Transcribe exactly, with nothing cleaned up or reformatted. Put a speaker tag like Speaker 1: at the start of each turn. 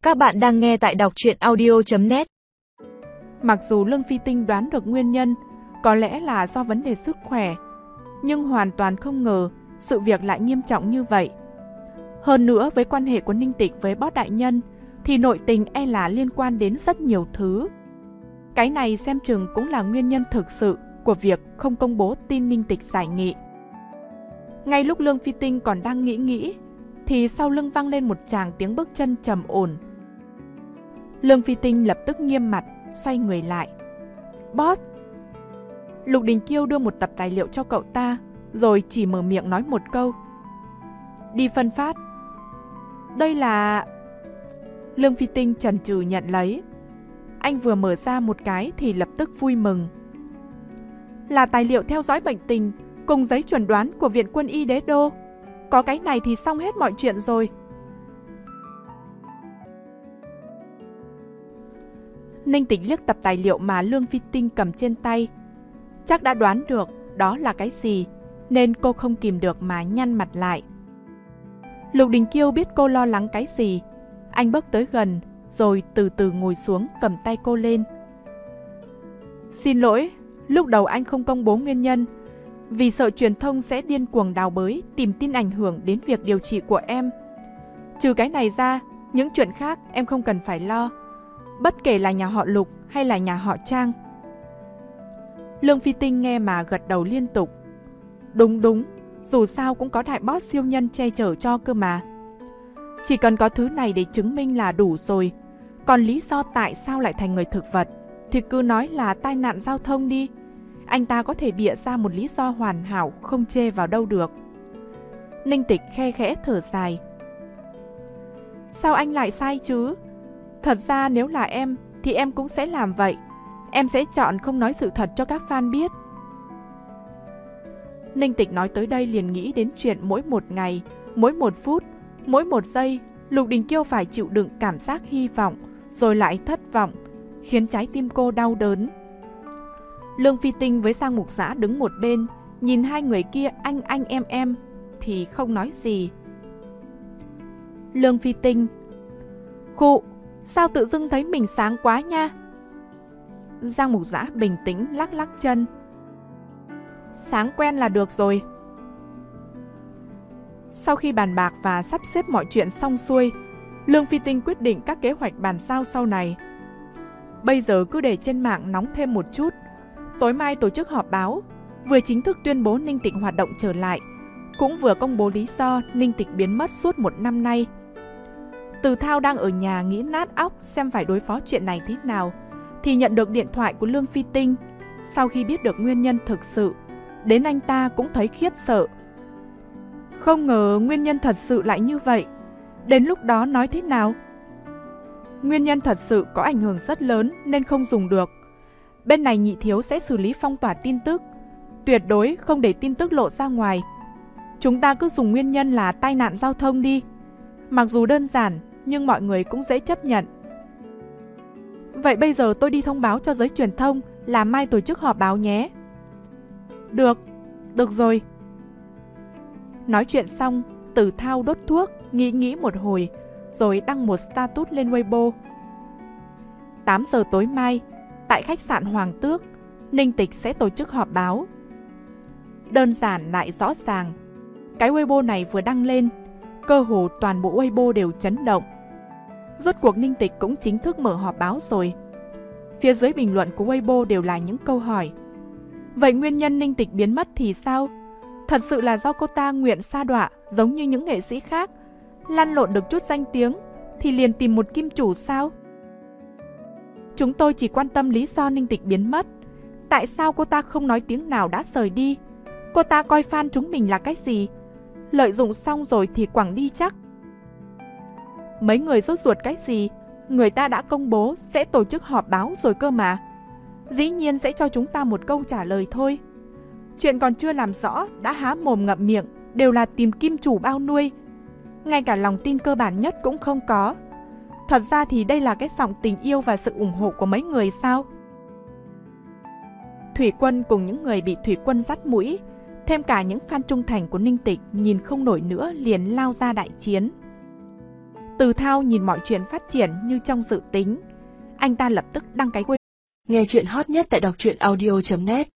Speaker 1: Các bạn đang nghe tại đọc truyện audio chấm net.
Speaker 2: Mặc dù Lương Phi Tinh đoán được nguyên nhân, có lẽ là do vấn đề sức khỏe, nhưng hoàn toàn không ngờ sự việc lại nghiêm trọng như vậy. Hơn nữa với quan hệ của Ninh Tịch với Boss đại nhân thì nội tình e là liên quan đến rất nhiều thứ. Cái này xem chừng cũng là nguyên nhân thực sự của việc không công bố tin Ninh Tịch giải nghị. Ngay lúc Lương Phi Tinh còn đang nghĩ nghĩ thì sau lưng vang lên một tràng tiếng bước chân trầm ổn. Lương Phi Tinh lập tức nghiêm mặt, xoay người lại. Boss! Lục Đình Kiêu đưa một tập tài liệu cho cậu ta, rồi chỉ mở miệng nói một câu. Đi phân phát. Đây là... Lương Phi Tinh chần chừ nhận lấy. Anh vừa mở ra một cái thì lập tức vui mừng. Là tài liệu theo dõi bệnh tình cùng giấy chuẩn đoán của Viện Quân y Đế Đô. Có cái này thì xong hết mọi chuyện rồi. Ninh Tịch liếc tập tài liệu mà Lương Phi Tinh cầm trên tay. Chắc đã đoán được đó là cái gì, nên cô không kìm được mà nhăn mặt lại. Lục Đình Kiêu biết cô lo lắng cái gì. Anh bước tới gần, rồi từ từ ngồi xuống cầm tay cô lên. Xin lỗi, lúc đầu anh không công bố nguyên nhân, vì sợ truyền thông sẽ điên cuồng đào bới, tìm tin ảnh hưởng đến việc điều trị của em. Trừ cái này ra, những chuyện khác em không cần phải lo, bất kể là nhà họ Lục hay là nhà họ Trang. Lương Phi Tinh nghe mà gật đầu liên tục. Đúng đúng, dù sao cũng có đại boss siêu nhân che chở cho cơ mà. Chỉ cần có thứ này để chứng minh là đủ rồi. Còn lý do tại sao lại thành người thực vật thì cứ nói là tai nạn giao thông đi. Anh ta có thể bịa ra một lý do hoàn hảo, không chê vào đâu được. Ninh Tịch khe khẽ thở dài. Sao anh lại sai chứ? Thật ra nếu là em thì em cũng sẽ làm vậy. Em sẽ chọn không nói sự thật cho các fan biết. Ninh Tịch nói tới đây liền nghĩ đến chuyện mỗi một ngày, mỗi một phút, mỗi một giây Lục Đình Kiêu phải chịu đựng cảm giác hy vọng rồi lại thất vọng, khiến trái tim cô đau đớn. Lương Phi Tinh với Giang Mục Giã đứng một bên, nhìn hai người kia anh anh em em thì không nói gì. Lương Phi Tinh: Khụ, sao tự dưng thấy mình sáng quá nha. Giang Mục Giã bình tĩnh lắc lắc chân. Sáng quen là được rồi. Sau khi bàn bạc và sắp xếp mọi chuyện xong xuôi, Lương Phi Tinh quyết định các kế hoạch bàn giao sau này. Bây giờ cứ để trên mạng nóng thêm một chút. Tối mai tổ chức họp báo, vừa chính thức tuyên bố Ninh Tịch hoạt động trở lại, cũng vừa công bố lý do Ninh Tịch biến mất suốt một năm nay. Từ Thao đang ở nhà nghĩ nát óc xem phải đối phó chuyện này thế nào, thì nhận được điện thoại của Lương Phi Tinh. Sau khi biết được nguyên nhân thực sự, đến anh ta cũng thấy khiếp sợ. Không ngờ nguyên nhân thật sự lại như vậy. Đến lúc đó nói thế nào? Nguyên nhân thật sự có ảnh hưởng rất lớn nên không dùng được. Bên này Nhị Thiếu sẽ xử lý phong tỏa tin tức, tuyệt đối không để tin tức lộ ra ngoài. Chúng ta cứ dùng nguyên nhân là tai nạn giao thông đi. Mặc dù đơn giản nhưng mọi người cũng dễ chấp nhận. Vậy bây giờ tôi đi thông báo cho giới truyền thông là mai tổ chức họp báo nhé. Được, được rồi. Nói chuyện xong, Từ Thao đốt thuốc, nghĩ nghĩ một hồi, rồi đăng một status lên Weibo. tám giờ tối mai, tại khách sạn Hoàng Tước, Ninh Tịch sẽ tổ chức họp báo. Đơn giản lại rõ ràng. Cái Weibo này vừa đăng lên, cơ hồ toàn bộ Weibo đều chấn động. Rốt cuộc Ninh Tịch cũng chính thức mở họp báo rồi. Phía dưới bình luận của Weibo đều là những câu hỏi. Vậy nguyên nhân Ninh Tịch biến mất thì sao? Thật sự là do cô ta nguyện sa đọa giống như những nghệ sĩ khác, lăn lộn được chút danh tiếng thì liền tìm một kim chủ sao? Chúng tôi chỉ quan tâm lý do Ninh Tịch biến mất. Tại sao cô ta không nói tiếng nào đã rời đi? Cô ta coi fan chúng mình là cái gì? Lợi dụng xong rồi thì quẳng đi chắc. Mấy người sốt ruột cái gì? Người ta đã công bố sẽ tổ chức họp báo rồi cơ mà. Dĩ nhiên sẽ cho chúng ta một câu trả lời thôi. Chuyện còn chưa làm rõ đã há mồm ngậm miệng, đều là tìm kim chủ bao nuôi. Ngay cả lòng tin cơ bản nhất cũng không có. Thật ra thì đây là cái giọng tình yêu và sự ủng hộ của mấy người sao? Thủy Quân cùng những người bị Thủy Quân dắt mũi, thêm cả những fan trung thành của Ninh Tịch nhìn không nổi nữa liền lao ra đại chiến. Từ Thao nhìn mọi chuyện phát triển như trong dự tính. Anh ta lập tức đăng cái quên.
Speaker 3: Nghe chuyện hot nhất tại đọc truyện audio chấm net.